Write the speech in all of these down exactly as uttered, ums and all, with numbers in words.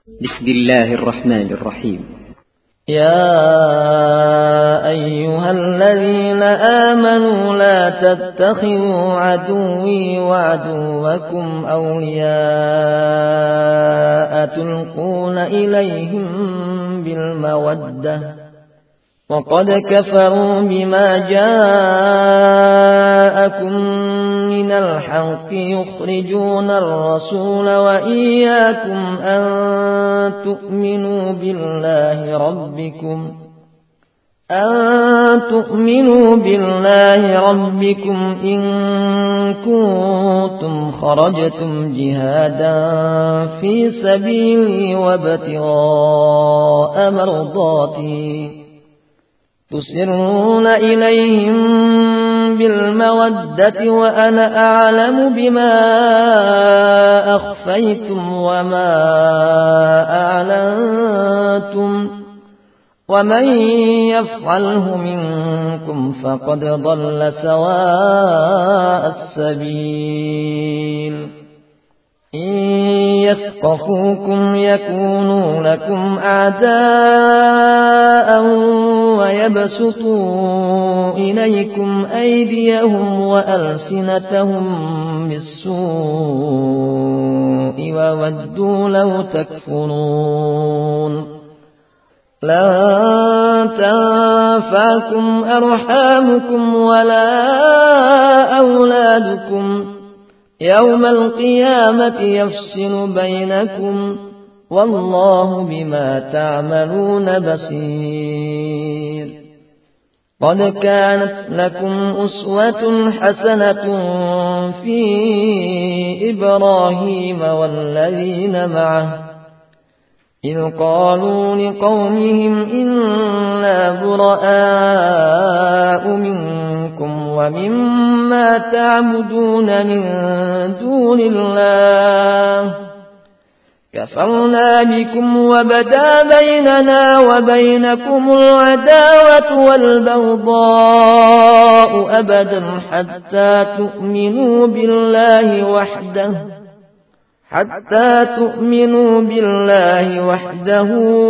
بسم الله الرحمن الرحيم. يا أيها الذين آمنوا لا تتخذوا عدوي وعدوكم أولياء تلقون إليهم بالمودة وقد كفروا بما جاءكم من الحق يخرجون الرسول وإياكم أن تؤمنوا بالله ربكم أن تؤمنوا بالله ربكم إن كنتم خرجتم جهادا في سبيلي وابتغاء مرضاتي تسرون إليهم بالمودة وأنا أعلم بما أخفيتم وما أعلنتم ومن يفعله منكم فقد ضل سواء السبيل إن يثقفوكم يكونوا لكم أعداء ويبسطوا إليكم أيديهم وألسنتهم بالسوء وودوا لو تكفرون لن تنفعكم أرحامكم ولا أولادكم يوم القيامة يفصل بينكم والله بما تعملون بصير. قد كانت لكم أسوة حسنة في إبراهيم والذين معه إذ قالوا لقومهم إنا براء منكم ومما تعبدون من دون الله كفرنا بكم وبدا بيننا وبينكم العداوة والبغضاء أبدا حتى تؤمنوا بالله وحده حتى تؤمنوا بالله وحده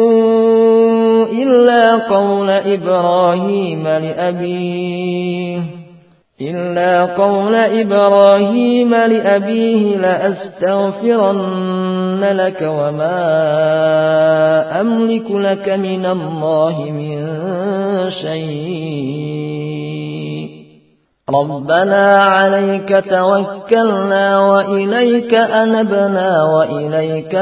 إلا قول إبراهيم لأبيه إلا قول إبراهيم لأبيه لأستغفرن لك وما أملك لك من الله من شيء ربنا عليك توكلنا وإليك أنبنا وإليك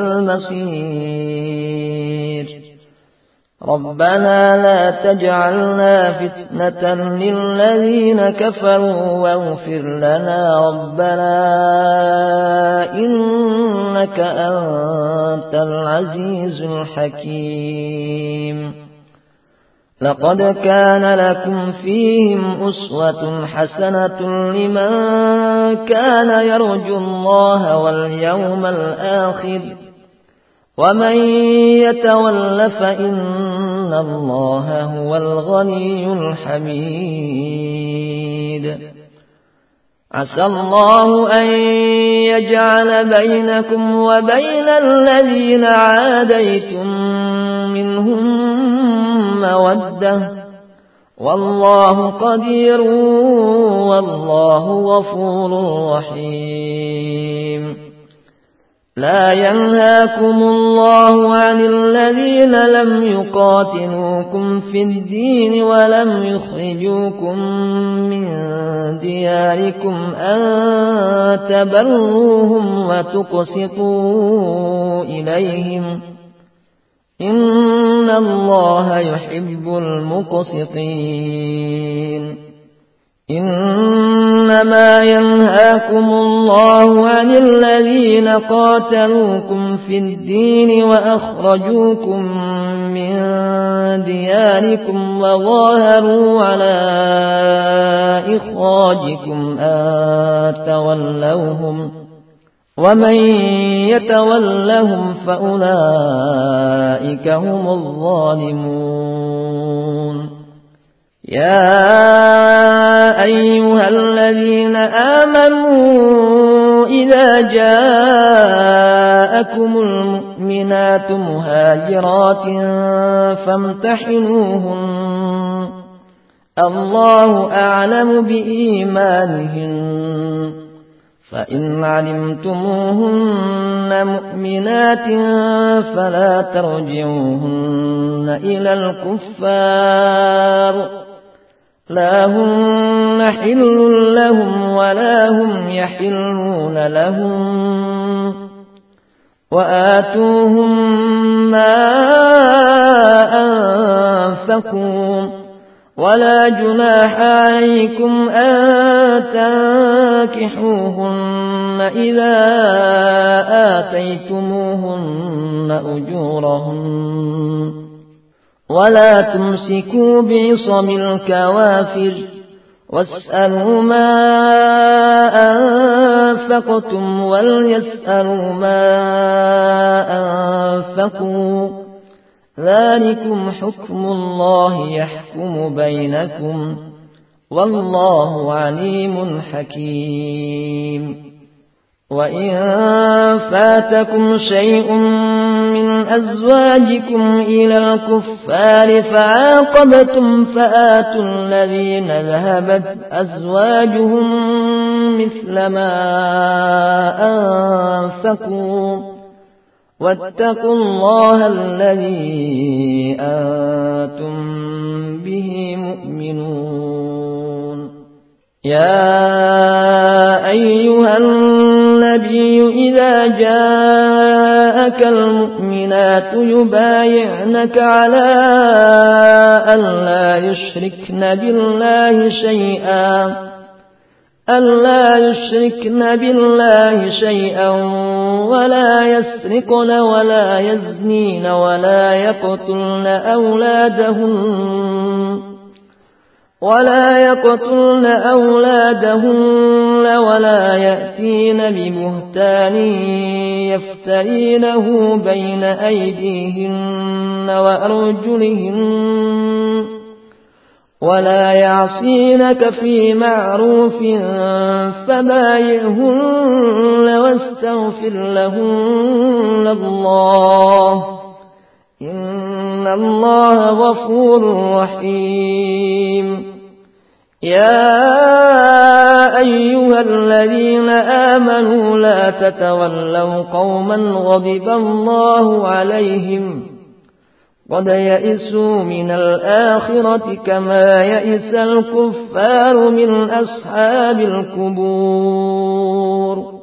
المصير ربنا لا تجعلنا فتنة للذين كفروا واغفر لنا ربنا إنك أنت العزيز الحكيم. لقد كان لكم فيهم أسوة حسنة لمن كان يرجو الله واليوم الآخر ومن يتول فإن الله هو الغني الحميد. عسى الله أن يجعل بينكم وبين الذين عاديتم منهم مودة والله قدير والله غفور رحيم. لا ينهاكم الله عن الذين لم يقاتلوكم في الدين ولم يخرجوكم من دياركم أن تبروهم وتقسطوا إليهم إن الله يحب المقسطين. إنما ينهاكم الله عن الذين قاتلوكم في الدين وأخرجوكم من دياركم وظاهروا على إخراجكم أن تولوهم ومن يتولهم فأولئك هم الظالمون. يا أيها الذين آمنوا إذا جاءكم المؤمنون المؤمنات مهاجرات فامتحنوهن الله أعلم بإيمانهن فإن علمتموهن مؤمنات فلا ترجعوهن إلى الكفار لا هن حل لهم ولا هم يحلون لهم وآتوهم ما أنفقوا ولا جناح عليكم أن تنكحوهن إذا آتيتموهن أجورهن ولا تمسكوا بعصم الكوافر واسألوا ما أنفقتم وليسألوا ما أنفقوا ذلكم حكم الله يحكم بينكم والله عليم حكيم وإن فاتكم شيء من أزواجكم إلى الكفار فعاقبتم فآتوا الذين ذهبت أزواجهم مثل ما أنفقوا واتقوا الله الذي أنتم به مؤمنون يا أيها النبي إذا جاءك المؤمنات يبايعنك على أن لا يشركن بالله شيئا ألا يشركن بالله شيئا ولا يسرقن ولا يزنين ولا يقتلن أولادهن ولا يقتلن أولادهن ولا يأتين ببهتان يفترينه بين أيديهن وأرجلهن ولا يعصينك في معروف فبايعهن واستغفر لهن الله إن الله غفور رحيم يا أيها الذين آمنوا لا تتولوا قوما غضب الله عليهم قد يئسوا من الآخرة كما يئس الكفار من أصحاب القبور